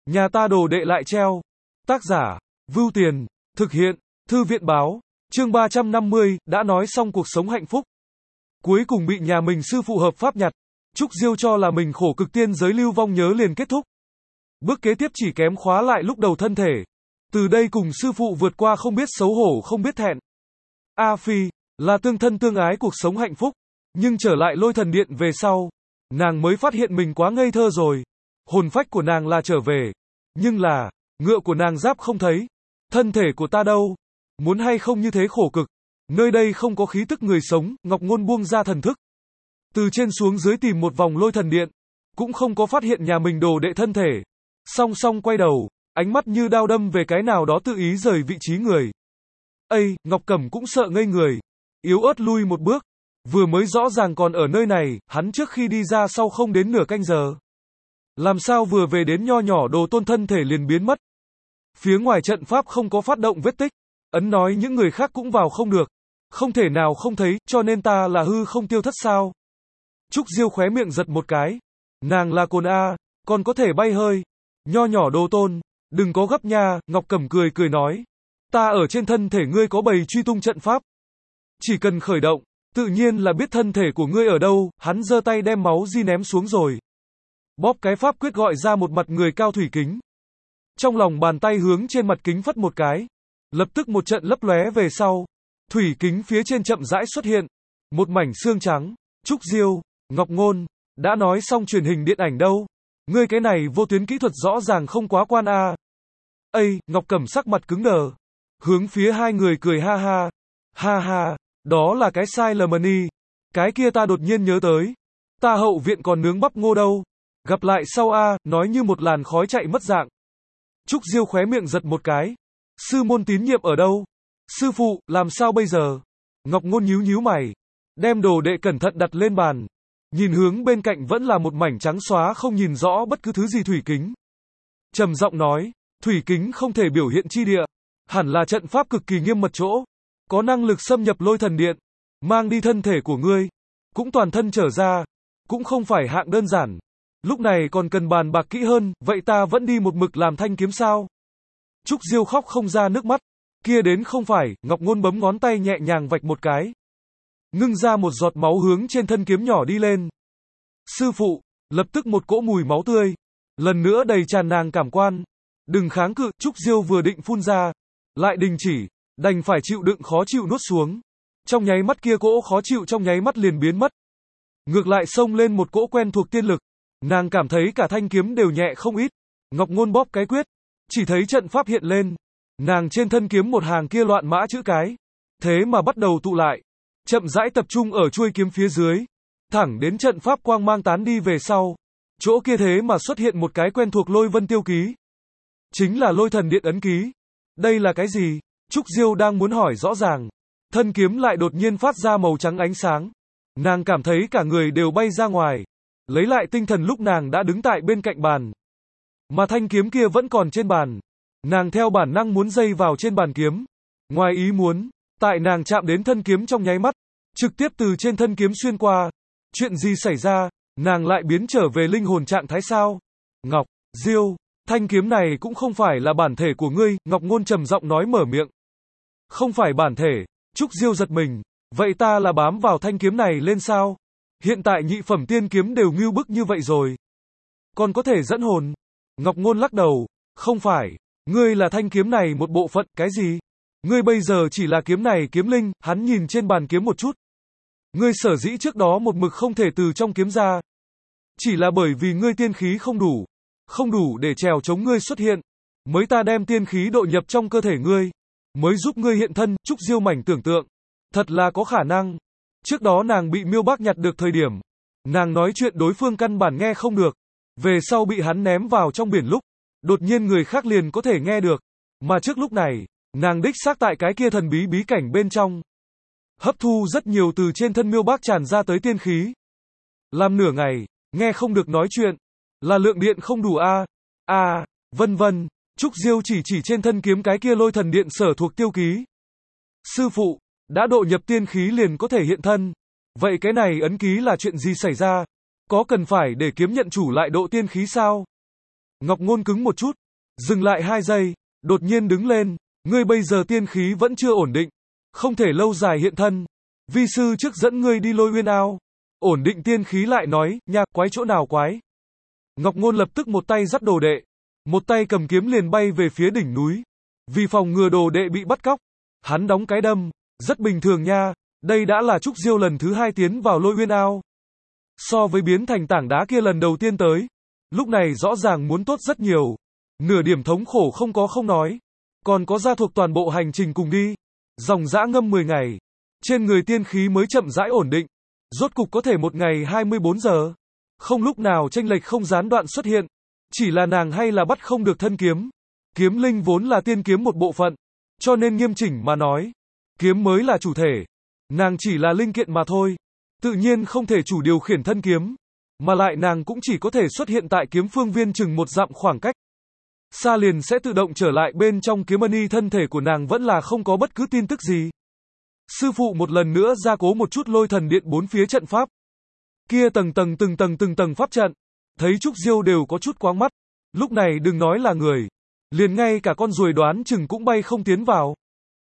Nhà ta đồ đệ lại treo. Tác giả, Vưu Tiền, thực hiện, Thư viện báo, chương 350, đã nói xong cuộc sống hạnh phúc. Cuối cùng bị nhà mình sư phụ hợp pháp nhặt. Trúc Diêu cho là mình khổ cực tiên giới lưu vong nhớ liền kết thúc. Bước kế tiếp chỉ kém khóa lại lúc đầu thân thể. Từ đây cùng sư phụ vượt qua không biết xấu hổ không biết thẹn. A Phi, là tương thân tương ái cuộc sống hạnh phúc. Nhưng trở lại Lôi Thần Điện về sau, nàng mới phát hiện mình quá ngây thơ rồi. Hồn phách của nàng là trở về. Nhưng là, ngựa của nàng giáp không thấy. Thân thể của ta đâu? Muốn hay không như thế khổ cực. Nơi đây không có khí tức người sống, Ngọc Ngôn buông ra thần thức. Từ trên xuống dưới tìm một vòng Lôi Thần Điện. Cũng không có phát hiện nhà mình đồ đệ thân thể. Song song quay đầu, ánh mắt như đao đâm về cái nào đó tự ý rời vị trí người. Ây, Ngọc Cẩm cũng sợ ngây người. Yếu ớt lui một bước. Vừa mới rõ ràng còn ở nơi này, hắn trước khi đi ra sau không đến nửa canh giờ. Làm sao vừa về đến nho nhỏ đồ tôn thân thể liền biến mất. Phía ngoài trận pháp không có phát động vết tích. Ấn nói những người khác cũng vào không được. Không thể nào không thấy, cho nên ta là hư không tiêu thất sao. Trúc Diêu khóe miệng giật một cái. Nàng là cồn A, còn có thể bay hơi. Nho nhỏ đồ tôn, đừng có gấp nha, Ngọc Cẩm cười cười nói. Ta ở trên thân thể ngươi có bày truy tung trận pháp. Chỉ cần khởi động, tự nhiên là biết thân thể của ngươi ở đâu, hắn giơ tay đem máu di ném xuống rồi. Bóp cái pháp quyết gọi ra một mặt người cao thủy kính. Trong lòng bàn tay hướng trên mặt kính phất một cái. Lập tức một trận lấp lóe về sau. Thủy kính phía trên chậm rãi xuất hiện. Một mảnh xương trắng. Trúc Diêu, Ngọc Ngôn, đã nói xong truyền hình điện ảnh đâu. Ngươi cái này vô tuyến kỹ thuật rõ ràng không quá quan a. Ây, Ngọc Cẩm sắc mặt cứng đờ. Hướng phía hai người cười ha ha. Ha ha, đó là cái sai lầm đi. Cái kia ta đột nhiên nhớ tới. Ta hậu viện còn nướng bắp ngô đâu. Gặp lại sau a, nói như một làn khói chạy mất dạng. Trúc Diêu khóe miệng giật một cái. Sư môn tín nhiệm ở đâu? Sư phụ, làm sao bây giờ? Ngọc Ngôn nhíu nhíu mày. Đem đồ đệ cẩn thận đặt lên bàn. Nhìn hướng bên cạnh vẫn là một mảnh trắng xóa không nhìn rõ bất cứ thứ gì thủy kính. Trầm giọng nói, thủy kính không thể biểu hiện chi địa. Hẳn là trận pháp cực kỳ nghiêm mật chỗ. Có năng lực xâm nhập Lôi Thần Điện. Mang đi thân thể của ngươi. Cũng toàn thân trở ra. Cũng không phải hạng đơn giản. Lúc này còn cần bàn bạc kỹ hơn, vậy ta vẫn đi một mực làm thanh kiếm sao? Trúc Diêu khóc không ra nước mắt. Kia đến không phải, Ngọc Ngôn bấm ngón tay nhẹ nhàng vạch một cái. Ngưng ra một giọt máu hướng trên thân kiếm nhỏ đi lên. Sư phụ, lập tức một cỗ mùi máu tươi. Lần nữa đầy tràn nàng cảm quan. Đừng kháng cự, Trúc Diêu vừa định phun ra. Lại đình chỉ, đành phải chịu đựng khó chịu nuốt xuống. Trong nháy mắt kia cỗ khó chịu trong nháy mắt liền biến mất. Ngược lại xông lên một cỗ quen thuộc tiên lực. Nàng cảm thấy cả thanh kiếm đều nhẹ không ít. Ngọc Ngôn bóp cái quyết. Chỉ thấy trận pháp hiện lên. Nàng trên thân kiếm một hàng kia loạn mã chữ cái. Thế mà bắt đầu tụ lại. Chậm rãi tập trung ở chuôi kiếm phía dưới. Thẳng đến trận pháp quang mang tán đi về sau. Chỗ kia thế mà xuất hiện một cái quen thuộc Lôi Vân tiêu ký. Chính là Lôi Thần Điện ấn ký. Đây là cái gì? Trúc Diêu đang muốn hỏi rõ ràng. Thân kiếm lại đột nhiên phát ra màu trắng ánh sáng. Nàng cảm thấy cả người đều bay ra ngoài. Lấy lại tinh thần lúc nàng đã đứng tại bên cạnh bàn. Mà thanh kiếm kia vẫn còn trên bàn. Nàng theo bản năng muốn dây vào trên bàn kiếm. Ngoài ý muốn, tại nàng chạm đến thân kiếm trong nháy mắt. Trực tiếp từ trên thân kiếm xuyên qua. Chuyện gì xảy ra? Nàng lại biến trở về linh hồn trạng thái sao? Ngọc, Diêu, thanh kiếm này cũng không phải là bản thể của ngươi, Ngọc Ngôn trầm giọng nói mở miệng. Không phải bản thể, Trúc Diêu giật mình. Vậy ta là bám vào thanh kiếm này lên sao? Hiện tại nhị phẩm tiên kiếm đều ngưu bức như vậy rồi. Còn có thể dẫn hồn. Ngọc Ngôn lắc đầu. Không phải. Ngươi là thanh kiếm này một bộ phận, cái gì? Ngươi bây giờ chỉ là kiếm này kiếm linh, hắn nhìn trên bàn kiếm một chút. Ngươi sở dĩ trước đó một mực không thể từ trong kiếm ra. Chỉ là bởi vì ngươi tiên khí không đủ. Không đủ để trèo chống ngươi xuất hiện. Mới ta đem tiên khí độ nhập trong cơ thể ngươi. Mới giúp ngươi hiện thân, Trúc Diêu mảnh tưởng tượng. Thật là có khả năng. Trước đó nàng bị Miêu Bác nhặt được thời điểm. Nàng nói chuyện đối phương căn bản nghe không được. Về sau bị hắn ném vào trong biển lúc. Đột nhiên người khác liền có thể nghe được. Mà trước lúc này, nàng đích xác tại cái kia thần bí bí cảnh bên trong. Hấp thu rất nhiều từ trên thân Miêu Bác tràn ra tới tiên khí. Làm nửa ngày, nghe không được nói chuyện. Là lượng điện không đủ vân vân. Trúc Diêu chỉ trên thân kiếm cái kia Lôi Thần Điện sở thuộc tiêu ký. Sư phụ, đã độ nhập tiên khí liền có thể hiện thân. Vậy cái này ấn ký là chuyện gì xảy ra? Có cần phải để kiếm nhận chủ lại độ tiên khí sao? Ngọc Ngôn cứng một chút, dừng lại 2 giây, đột nhiên đứng lên, ngươi bây giờ tiên khí vẫn chưa ổn định, không thể lâu dài hiện thân. Vi sư trước dẫn ngươi đi Lôi Uyên Ao. Ổn định tiên khí lại nói, nha, quái chỗ nào quái. Ngọc Ngôn lập tức một tay dắt đồ đệ, một tay cầm kiếm liền bay về phía đỉnh núi. Vì phòng ngừa đồ đệ bị bắt cóc, hắn đóng cái đâm, rất bình thường nha, đây đã là Trúc Diêu lần thứ 2 tiến vào Lôi Uyên Ao. So với biến thành tảng đá kia lần đầu tiên tới, lúc này rõ ràng muốn tốt rất nhiều. Nửa điểm thống khổ không có không nói, còn có gia thuộc toàn bộ hành trình cùng đi. Dòng dã ngâm 10 ngày, trên người tiên khí mới chậm rãi ổn định, rốt cục có thể một ngày 24 giờ. Không lúc nào chênh lệch không gián đoạn xuất hiện, chỉ là nàng hay là bắt không được thân kiếm. Kiếm linh vốn là tiên kiếm một bộ phận, cho nên nghiêm chỉnh mà nói, kiếm mới là chủ thể, nàng chỉ là linh kiện mà thôi, tự nhiên không thể chủ điều khiển thân kiếm, mà lại nàng cũng chỉ có thể xuất hiện tại kiếm phương viên chừng 1 dặm khoảng cách. Xa liền sẽ tự động trở lại bên trong kiếm ân y, thân thể của nàng vẫn là không có bất cứ tin tức gì. Sư phụ một lần nữa gia cố một chút Lôi Thần Điện 4 phía trận pháp. Kia từng tầng pháp trận, thấy Trúc Diêu đều có chút quáng mắt, lúc này đừng nói là người, liền ngay cả con ruồi đoán chừng cũng bay không tiến vào.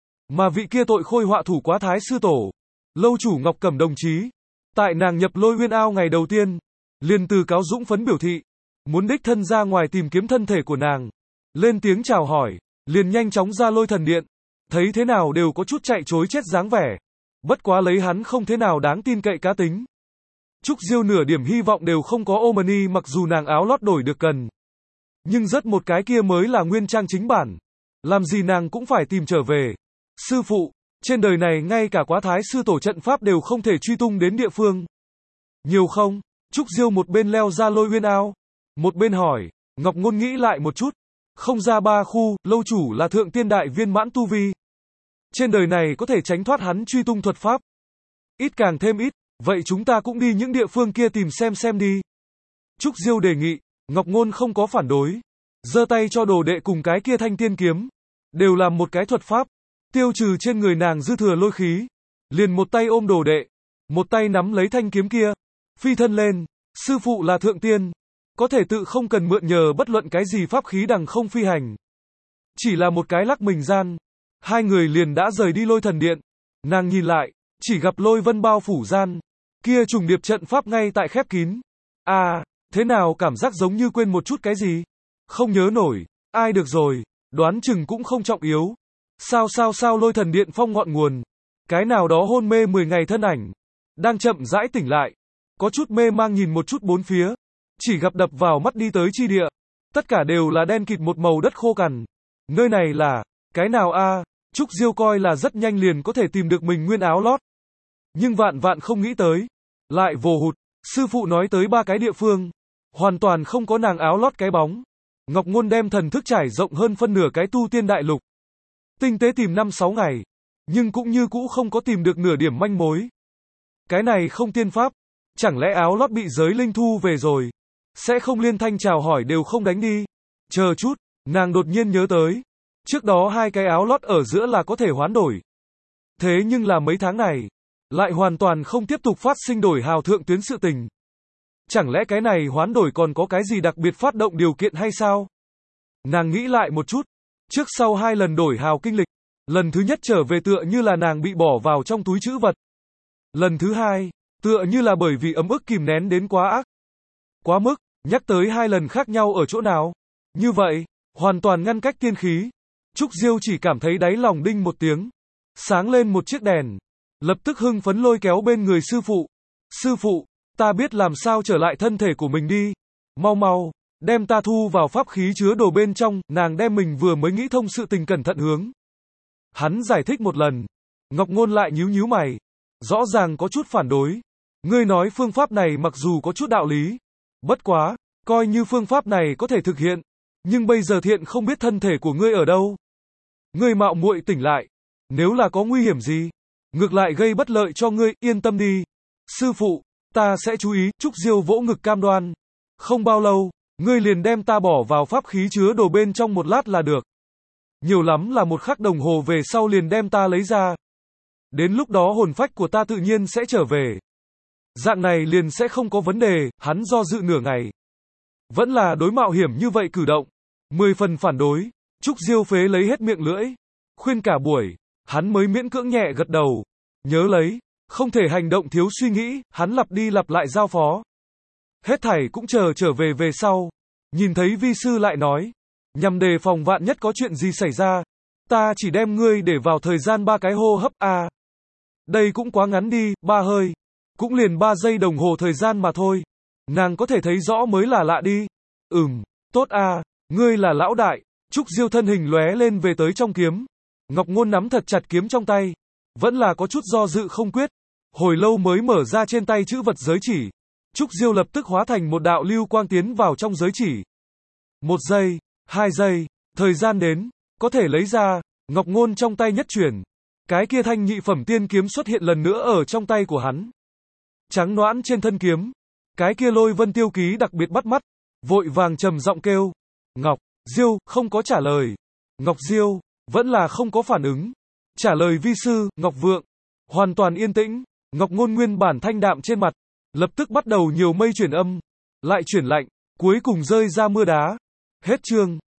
Mà vị kia tội khôi họa thủ Quá Thái sư tổ, lâu chủ Ngọc Cẩm đồng chí, tại nàng nhập Lôi Uyên Ao ngày đầu tiên, liền từ cáo dũng phấn biểu thị, muốn đích thân ra ngoài tìm kiếm thân thể của nàng, lên tiếng chào hỏi, liền nhanh chóng ra Lôi Thần Điện, thấy thế nào đều có chút chạy trối chết dáng vẻ, bất quá lấy hắn không thế nào đáng tin cậy cá tính. Trúc Diêu nửa điểm hy vọng đều không có Omani, mặc dù nàng áo lót đổi được cần, nhưng rất một cái kia mới là nguyên trang chính bản, làm gì nàng cũng phải tìm trở về. Sư phụ, trên đời này ngay cả Quá Thái sư tổ trận pháp đều không thể truy tung đến địa phương. Nhiều không? Trúc Diêu một bên leo ra Lôi Uyên Ao, một bên hỏi. Ngọc Ngôn nghĩ lại một chút, không ra 3 khu, lâu chủ là thượng tiên đại viên mãn tu vi. Trên đời này có thể tránh thoát hắn truy tung thuật pháp. Ít càng thêm ít, vậy chúng ta cũng đi những địa phương kia tìm xem đi. Trúc Diêu đề nghị, Ngọc Ngôn không có phản đối, giơ tay cho đồ đệ cùng cái kia thanh tiên kiếm, đều làm một cái thuật pháp, tiêu trừ trên người nàng dư thừa lôi khí, liền một tay ôm đồ đệ, một tay nắm lấy thanh kiếm kia, phi thân lên, sư phụ là thượng tiên, có thể tự không cần mượn nhờ bất luận cái gì pháp khí đằng không phi hành. Chỉ là một cái lắc mình gian, hai người liền đã rời đi Lôi Thần Điện, nàng nhìn lại, chỉ gặp lôi vân bao phủ gian, kia trùng điệp trận pháp ngay tại khép kín. À, thế nào cảm giác giống như quên một chút cái gì? Không nhớ nổi, ai được rồi, đoán chừng cũng không trọng yếu. Sao Lôi Thần Điện phong ngọn nguồn, cái nào đó hôn mê 10 ngày thân ảnh, đang chậm rãi tỉnh lại, có chút mê mang nhìn một chút bốn phía, chỉ gặp đập vào mắt đi tới chi địa, tất cả đều là đen kịt một màu đất khô cằn. Nơi này là, cái nào a? Trúc Diêu coi là rất nhanh liền có thể tìm được mình nguyên áo lót. Nhưng vạn vạn không nghĩ tới, lại vồ hụt, sư phụ nói tới 3 cái địa phương, hoàn toàn không có nàng áo lót cái bóng. Ngọc Ngôn đem thần thức trải rộng hơn phân nửa cái tu tiên đại lục, tinh tế tìm 5-6 ngày, nhưng cũng như cũ không có tìm được nửa điểm manh mối. Cái này không tiên pháp, chẳng lẽ áo lót bị giới linh thu về rồi, sẽ không liên thanh chào hỏi đều không đánh đi. Chờ chút, nàng đột nhiên nhớ tới, trước đó 2 cái áo lót ở giữa là có thể hoán đổi. Thế nhưng là mấy tháng này, lại hoàn toàn không tiếp tục phát sinh đổi hào thượng tuyến sự tình. Chẳng lẽ cái này hoán đổi còn có cái gì đặc biệt phát động điều kiện hay sao? Nàng nghĩ lại một chút, trước sau 2 lần đổi hào kinh lịch, lần thứ nhất trở về tựa như là nàng bị bỏ vào trong túi trữ vật. Lần thứ 2, tựa như là bởi vì ấm ức kìm nén đến quá ác. Quá mức, nhắc tới 2 lần khác nhau ở chỗ nào? Như vậy, hoàn toàn ngăn cách tiên khí. Trúc Diêu chỉ cảm thấy đáy lòng đinh một tiếng, sáng lên một chiếc đèn, lập tức hưng phấn lôi kéo bên người sư phụ. Sư phụ, ta biết làm sao trở lại thân thể của mình đi. Mau, đem ta thu vào pháp khí chứa đồ bên trong. Nàng đem mình vừa mới nghĩ thông sự tình cẩn thận hướng hắn giải thích một lần. Ngọc Ngôn lại nhíu mày, rõ ràng có chút phản đối. Ngươi nói phương pháp này mặc dù có chút đạo lý, bất quá, coi như phương pháp này có thể thực hiện, nhưng bây giờ thiện không biết thân thể của ngươi ở đâu. Ngươi mạo muội tỉnh lại, nếu là có nguy hiểm gì, ngược lại gây bất lợi cho ngươi, yên tâm đi. Sư phụ, ta sẽ chú ý. Trúc Diêu vỗ ngực cam đoan. Không bao lâu, ngươi liền đem ta bỏ vào pháp khí chứa đồ bên trong một lát là được. Nhiều lắm là 1 khắc đồng hồ về sau liền đem ta lấy ra. Đến lúc đó hồn phách của ta tự nhiên sẽ trở về. Dạng này liền sẽ không có vấn đề. Hắn do dự nửa ngày, Vẫn là đối mạo hiểm như vậy cử động. 10 phần phản đối. Trúc Diêu phế lấy hết miệng lưỡi. Khuyên cả buổi, hắn mới miễn cưỡng nhẹ gật đầu. Nhớ lấy, không thể hành động thiếu suy nghĩ, hắn lặp đi lặp lại giao phó. Hết thảy cũng trở về về sau. Nhìn thấy vi sư lại nói, nhằm đề phòng vạn nhất có chuyện gì xảy ra, ta chỉ đem ngươi để vào thời gian 3 cái hô hấp a. Đây cũng quá ngắn đi, 3 hơi. Cũng liền 3 giây đồng hồ thời gian mà thôi. Nàng có thể thấy rõ mới là lạ đi. Tốt a, ngươi là lão đại. Trúc Diêu thân hình lóe lên về tới trong kiếm. Ngọc Ngôn nắm thật chặt kiếm trong tay. Vẫn là có chút do dự không quyết. Hồi lâu mới mở ra trên tay chữ vật giới chỉ. Trúc Diêu lập tức hóa thành một đạo lưu quang tiến vào trong giới chỉ. 1 giây, 2 giây, thời gian đến, có thể lấy ra. Ngọc Ngôn trong tay nhất chuyển. Cái kia thanh nhị phẩm tiên kiếm xuất hiện lần nữa ở trong tay của hắn. Trắng nõn trên thân kiếm. Cái kia Lôi Vân tiêu ký đặc biệt bắt mắt. Vội vàng trầm giọng kêu. Ngọc Diêu, không có trả lời. Ngọc Diêu, vẫn là không có phản ứng. Trả lời vi sư, Ngọc Vượng. Hoàn toàn yên tĩnh. Ngọc Ngôn nguyên bản thanh đạm trên mặt. Lập tức bắt đầu nhiều mây chuyển âm. Lại chuyển lạnh. Cuối cùng rơi ra mưa đá. Hết chương.